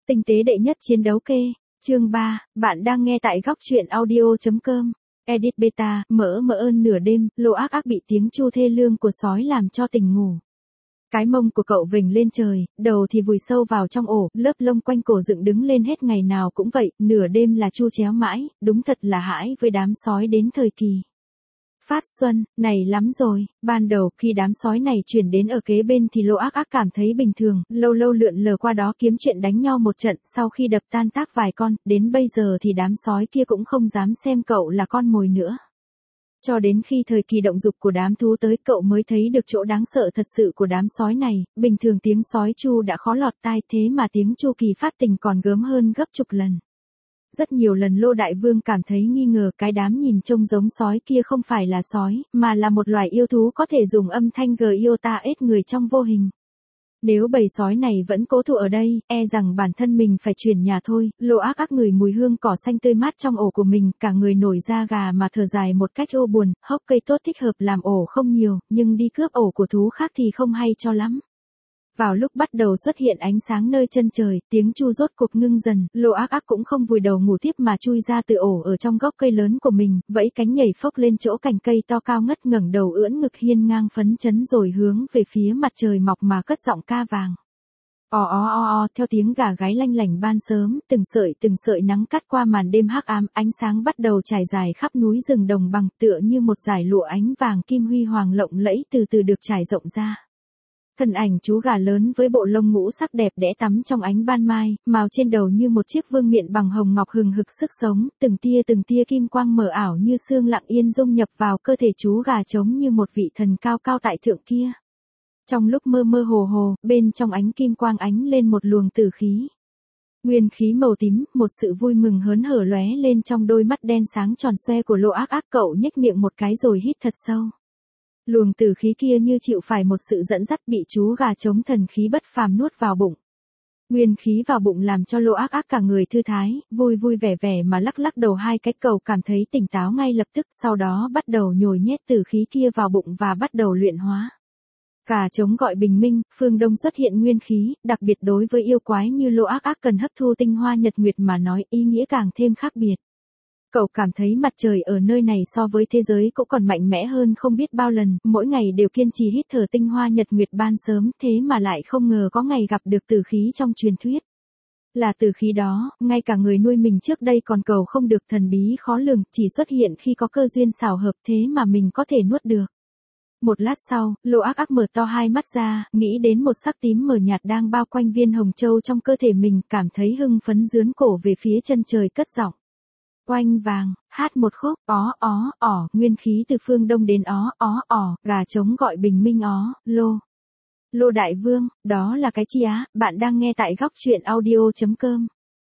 Tinh tế đệ nhất chiến đấu kê, chương 3, bạn đang nghe tại góc truyện audio.com. Edit beta, mỡ ơn nửa đêm, Lô Ác Ác bị tiếng chu thê lương của sói làm cho tỉnh ngủ. Cái mông của cậu vểnh lên trời, đầu thì vùi sâu vào trong ổ, lớp lông quanh cổ dựng đứng lên hết ngày nào cũng vậy, nửa đêm là chu chéo mãi, đúng thật là hãi với đám sói đến thời kỳ phát xuân, này lắm rồi. Ban đầu khi đám sói này chuyển đến ở kế bên thì Lô Ác Ác cảm thấy bình thường, lâu lâu lượn lờ qua đó kiếm chuyện đánh nhau một trận, sau khi đập tan tác vài con, đến bây giờ thì đám sói kia cũng không dám xem cậu là con mồi nữa. Cho đến khi thời kỳ động dục của đám thú tới, cậu mới thấy được chỗ đáng sợ thật sự của đám sói này. Bình thường tiếng sói chu đã khó lọt tai, thế mà tiếng chu kỳ phát tình còn gớm hơn gấp chục lần. Rất nhiều lần Lô Đại Vương cảm thấy nghi ngờ cái đám nhìn trông giống sói kia không phải là sói, mà là một loài yêu thú có thể dùng âm thanh giota người trong vô hình. Nếu bầy sói này vẫn cố thủ ở đây, e rằng bản thân mình phải chuyển nhà thôi. Lô Ác Ác ngửi mùi hương cỏ xanh tươi mát trong ổ của mình, cả người nổi da gà mà thở dài một cách ô buồn. Hốc cây tốt thích hợp làm ổ không nhiều, nhưng đi cướp ổ của thú khác thì không hay cho lắm. Vào lúc bắt đầu xuất hiện ánh sáng nơi chân trời, tiếng chu rốt cuộc ngưng dần, Lô Ác Ác cũng không vùi đầu ngủ tiếp mà chui ra từ ổ ở trong gốc cây lớn của mình, vẫy cánh nhảy phốc lên chỗ cành cây to cao ngất, ngẩng đầu ưỡn ngực hiên ngang phấn chấn rồi hướng về phía mặt trời mọc mà cất giọng ca vàng. Theo tiếng gà gáy lanh lảnh ban sớm, từng sợi nắng cắt qua màn đêm hắc ám, ánh sáng bắt đầu trải dài khắp núi rừng đồng bằng, tựa như một dải lụa ánh vàng kim huy hoàng lộng lẫy từ từ được trải rộng ra. Thân ảnh chú gà lớn với bộ lông ngũ sắc đẹp đẽ tắm trong ánh ban mai, mào trên đầu như một chiếc vương miện bằng hồng ngọc hừng hực sức sống, từng tia kim quang mờ ảo như sương lặng yên dung nhập vào cơ thể chú gà trống như một vị thần cao cao tại thượng kia. Trong lúc mơ hồ, bên trong ánh kim quang ánh lên một luồng tử khí. Nguyên khí màu tím, một sự vui mừng hớn hở lóe lên trong đôi mắt đen sáng tròn xoe của Lô Ác Ác, cậu nhếch miệng một cái rồi hít thật sâu. Luồng tử khí kia như chịu phải một sự dẫn dắt, bị chú gà trống thần khí bất phàm nuốt vào bụng. Nguyên khí vào bụng làm cho Lô Ác Ác cả người thư thái, vui vẻ mà lắc đầu hai cái, cậu cảm thấy tỉnh táo ngay lập tức, sau đó bắt đầu nhồi nhét tử khí kia vào bụng và bắt đầu luyện hóa. Gà trống gọi bình minh, phương đông xuất hiện nguyên khí, đặc biệt đối với yêu quái như Lô Ác Ác cần hấp thu tinh hoa nhật nguyệt mà nói, ý nghĩa càng thêm khác biệt. Cậu cảm thấy mặt trời ở nơi này so với thế giới cũng còn mạnh mẽ hơn không biết bao lần, mỗi ngày đều kiên trì hít thở tinh hoa nhật nguyệt ban sớm, thế mà lại không ngờ có ngày gặp được tử khí trong truyền thuyết. Là tử khí đó, ngay cả người nuôi mình trước đây còn cầu không được, thần bí khó lường, chỉ xuất hiện khi có cơ duyên xảo hợp, thế mà mình có thể nuốt được. Một lát sau, Lô Ác Ác mở to hai mắt ra, nghĩ đến một sắc tím mờ nhạt đang bao quanh viên hồng châu trong cơ thể mình, cảm thấy hưng phấn dướn cổ về phía chân trời cất giọng. Oanh vàng, hát một khúc, nguyên khí từ phương đông đến gà trống gọi bình minh Lô Đại Vương, đó là cái chi á, bạn đang nghe tại góc truyện audio.com.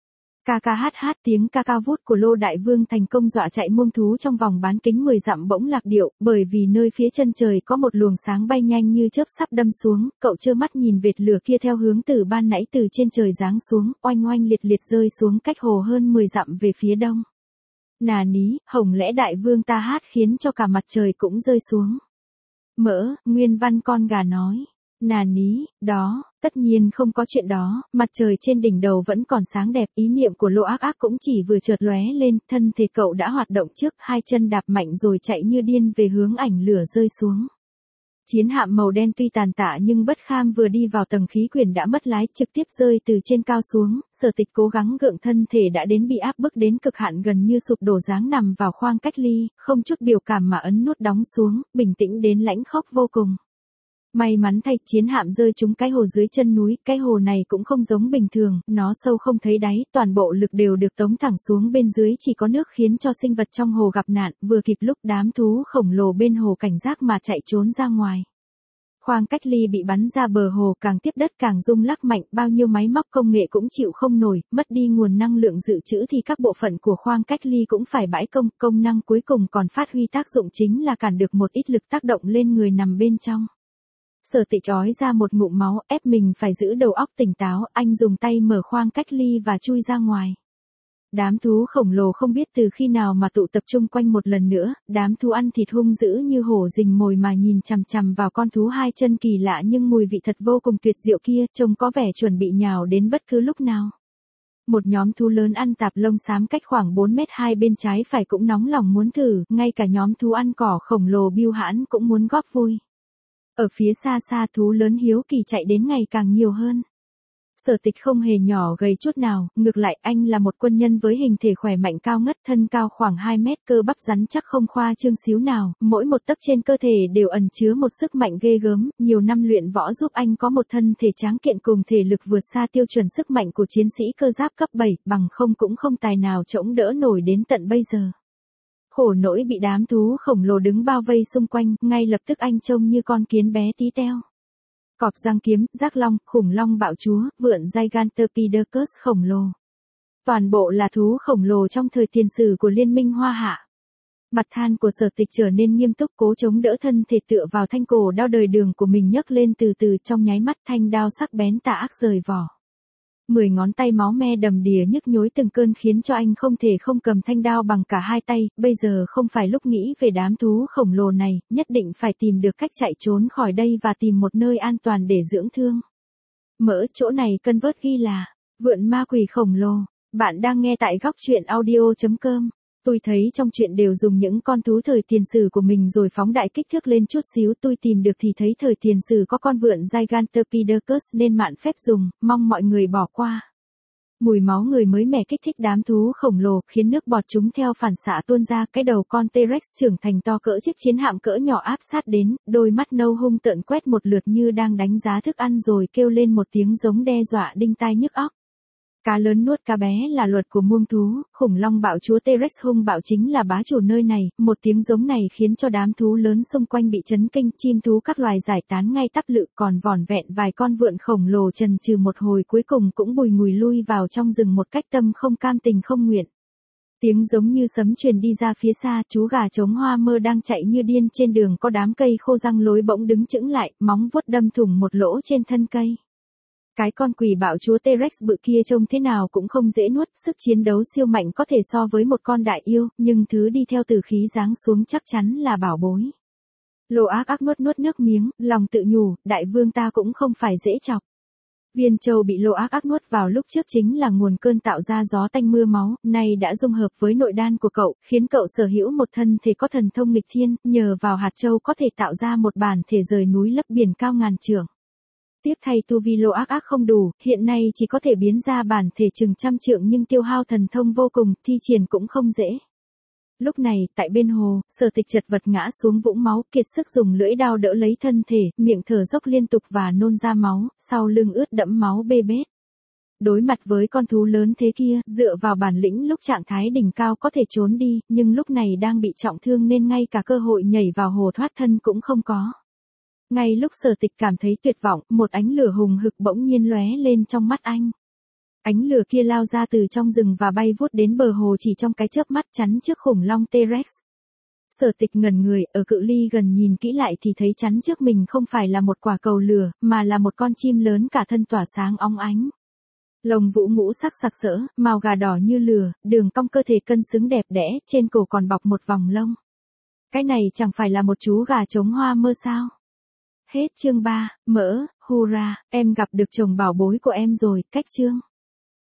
Hát tiếng ca cao vút của Lô Đại Vương thành công dọa chạy muông thú trong vòng bán kính 10 dặm bỗng lạc điệu, bởi vì nơi phía chân trời có một luồng sáng bay nhanh như chớp sắp đâm xuống, cậu trơ mắt nhìn vệt lửa kia theo hướng từ ban nãy từ trên trời giáng xuống, oanh liệt rơi xuống cách hồ hơn 10 dặm về phía đông. Nà ní, hồng lẽ Đại Vương ta hát khiến cho cả mặt trời cũng rơi xuống. Nguyên văn con gà nói. Nà ní, đó, tất nhiên không có chuyện đó, mặt trời trên đỉnh đầu vẫn còn sáng đẹp, ý niệm của Lô Ác Ác cũng chỉ vừa chợt lóe lên, thân thể cậu đã hoạt động trước, hai chân đạp mạnh rồi chạy như điên về hướng ảnh lửa rơi xuống. Chiến hạm màu đen tuy tàn tạ nhưng bất kham vừa đi vào tầng khí quyển đã mất lái, trực tiếp rơi từ trên cao xuống, Sở Tịch cố gắng gượng thân thể đã đến bị áp bức đến cực hạn gần như sụp đổ dáng nằm vào khoang cách ly, không chút biểu cảm mà ấn nút đóng xuống, bình tĩnh đến lãnh khốc vô cùng. May mắn thay, chiến hạm rơi trúng cái hồ dưới chân núi, cái hồ này cũng không giống bình thường, nó sâu không thấy đáy, toàn bộ lực đều được tống thẳng xuống bên dưới, chỉ có nước khiến cho sinh vật trong hồ gặp nạn, vừa kịp lúc đám thú khổng lồ bên hồ cảnh giác mà chạy trốn ra ngoài. Khoang cách ly bị bắn ra bờ hồ, càng tiếp đất càng rung lắc mạnh, bao nhiêu máy móc công nghệ cũng chịu không nổi, mất đi nguồn năng lượng dự trữ thì các bộ phận của khoang cách ly cũng phải bãi công năng cuối cùng còn phát huy tác dụng chính là cản được một ít lực tác động lên người nằm bên trong. Sở Tịch ói ra một ngụm máu, ép mình phải giữ đầu óc tỉnh táo, anh dùng tay mở khoang cách ly và chui ra ngoài. Đám thú khổng lồ không biết từ khi nào mà tụ tập trung quanh một lần nữa, đám thú ăn thịt hung dữ như hổ rình mồi mà nhìn chằm vào con thú hai chân kỳ lạ nhưng mùi vị thật vô cùng tuyệt diệu kia, trông có vẻ chuẩn bị nhào đến bất cứ lúc nào. Một nhóm thú lớn ăn tạp lông xám cách khoảng 4 mét hai bên trái phải cũng nóng lòng muốn thử, ngay cả nhóm thú ăn cỏ khổng lồ bưu hãn cũng muốn góp vui. Ở phía xa xa thú lớn hiếu kỳ chạy đến ngày càng nhiều hơn. Sở Tịch không hề nhỏ gầy chút nào, ngược lại anh là một quân nhân với hình thể khỏe mạnh cao ngất, thân cao khoảng 2 mét, cơ bắp rắn chắc không khoa trương xíu nào, mỗi một tấc trên cơ thể đều ẩn chứa một sức mạnh ghê gớm, nhiều năm luyện võ giúp anh có một thân thể tráng kiện cùng thể lực vượt xa tiêu chuẩn sức mạnh của chiến sĩ cơ giáp cấp 7, bằng không cũng không tài nào chống đỡ nổi đến tận bây giờ. Khổ nỗi bị đám thú khổng lồ đứng bao vây xung quanh, ngay lập tức anh trông như con kiến bé tí teo. Cọp răng kiếm, giác long, khủng long bạo chúa, vượn Gigantopithecus khổng lồ. Toàn bộ là thú khổng lồ trong thời tiền sử của Liên minh Hoa Hạ. Mặt than của Sở Tịch trở nên nghiêm túc, cố chống đỡ thân thể tựa vào thanh cổ đao đời đường của mình, nhấc lên từ từ, trong nháy mắt thanh đao sắc bén tà ác rời vỏ. 10 ngón tay máu me đầm đìa nhức nhối từng cơn khiến cho anh không thể không cầm thanh đao bằng cả hai tay, bây giờ không phải lúc nghĩ về đám thú khổng lồ này, nhất định phải tìm được cách chạy trốn khỏi đây và tìm một nơi an toàn để dưỡng thương. Mỡ chỗ này cân vớt ghi là, vượn ma quỷ khổng lồ, bạn đang nghe tại góc truyện audio.com. Tôi thấy trong truyện đều dùng những con thú thời tiền sử của mình rồi phóng đại kích thước lên chút xíu, tôi tìm được thì thấy thời tiền sử có con vượn Gigantopithecus nên mạn phép dùng, mong mọi người bỏ qua. Mùi máu người mới mẻ kích thích đám thú khổng lồ, khiến nước bọt chúng theo phản xạ tuôn ra, cái đầu con T-Rex trưởng thành to cỡ chiếc chiến hạm cỡ nhỏ áp sát đến, đôi mắt nâu hung tợn quét một lượt như đang đánh giá thức ăn rồi kêu lên một tiếng giống đe dọa đinh tai nhức óc. Cá lớn nuốt cá bé là luật của muông thú, khủng long bạo chúa T-Rex hung bạo chính là bá chủ nơi này, một tiếng giống này khiến cho đám thú lớn xung quanh bị chấn kinh, chim thú các loài giải tán ngay tắp lự, còn vỏn vẹn vài con vượn khổng lồ chần chừ một hồi cuối cùng cũng bùi ngùi lui vào trong rừng một cách tâm không cam tình không nguyện. Tiếng giống như sấm truyền đi ra phía xa, chú gà trống Hoa Mơ đang chạy như điên trên đường có đám cây khô răng lối bỗng đứng chững lại, móng vuốt đâm thủng một lỗ trên thân cây. Cái con quỷ bạo chúa T-Rex bự kia trông thế nào cũng không dễ nuốt, sức chiến đấu siêu mạnh có thể so với một con đại yêu, nhưng thứ đi theo từ khí giáng xuống chắc chắn là bảo bối. Lô ác ác nuốt nước miếng, lòng tự nhủ, đại vương ta cũng không phải dễ chọc. Viên châu bị lô ác ác nuốt vào lúc trước chính là nguồn cơn tạo ra gió tanh mưa máu, nay đã dung hợp với nội đan của cậu, khiến cậu sở hữu một thân thể có thần thông nghịch thiên, nhờ vào hạt châu có thể tạo ra một bản thể rời núi lấp biển cao ngàn trượng. Tiếp thay tu vi lô ác ác không đủ, hiện nay chỉ có thể biến ra bản thể chừng trăm trượng nhưng tiêu hao thần thông vô cùng, thi triển cũng không dễ. Lúc này, tại bên hồ, Sở Tịch chật vật ngã xuống vũng máu, kiệt sức dùng lưỡi đao đỡ lấy thân thể, miệng thở dốc liên tục và nôn ra máu, sau lưng ướt đẫm máu bê bết. Đối mặt với con thú lớn thế kia, dựa vào bản lĩnh lúc trạng thái đỉnh cao có thể trốn đi, nhưng lúc này đang bị trọng thương nên ngay cả cơ hội nhảy vào hồ thoát thân cũng không có. Ngay lúc Sở Tịch cảm thấy tuyệt vọng, một ánh lửa hùng hực bỗng nhiên lóe lên trong mắt anh. Ánh lửa kia lao ra từ trong rừng và bay vút đến bờ hồ chỉ trong cái chớp mắt, chắn trước khủng long T-Rex. Sở Tịch ngẩn người, ở cự ly gần nhìn kỹ lại thì thấy chắn trước mình không phải là một quả cầu lửa, mà là một con chim lớn cả thân tỏa sáng óng ánh. Lông vũ ngũ sắc sặc sỡ, màu gà đỏ như lửa, đường cong cơ thể cân xứng đẹp đẽ, trên cổ còn bọc một vòng lông. Cái này chẳng phải là một chú gà trống Hoa Mơ sao? Hết chương 3, mỡ, hurra, em gặp được chồng bảo bối của em rồi, cách chương.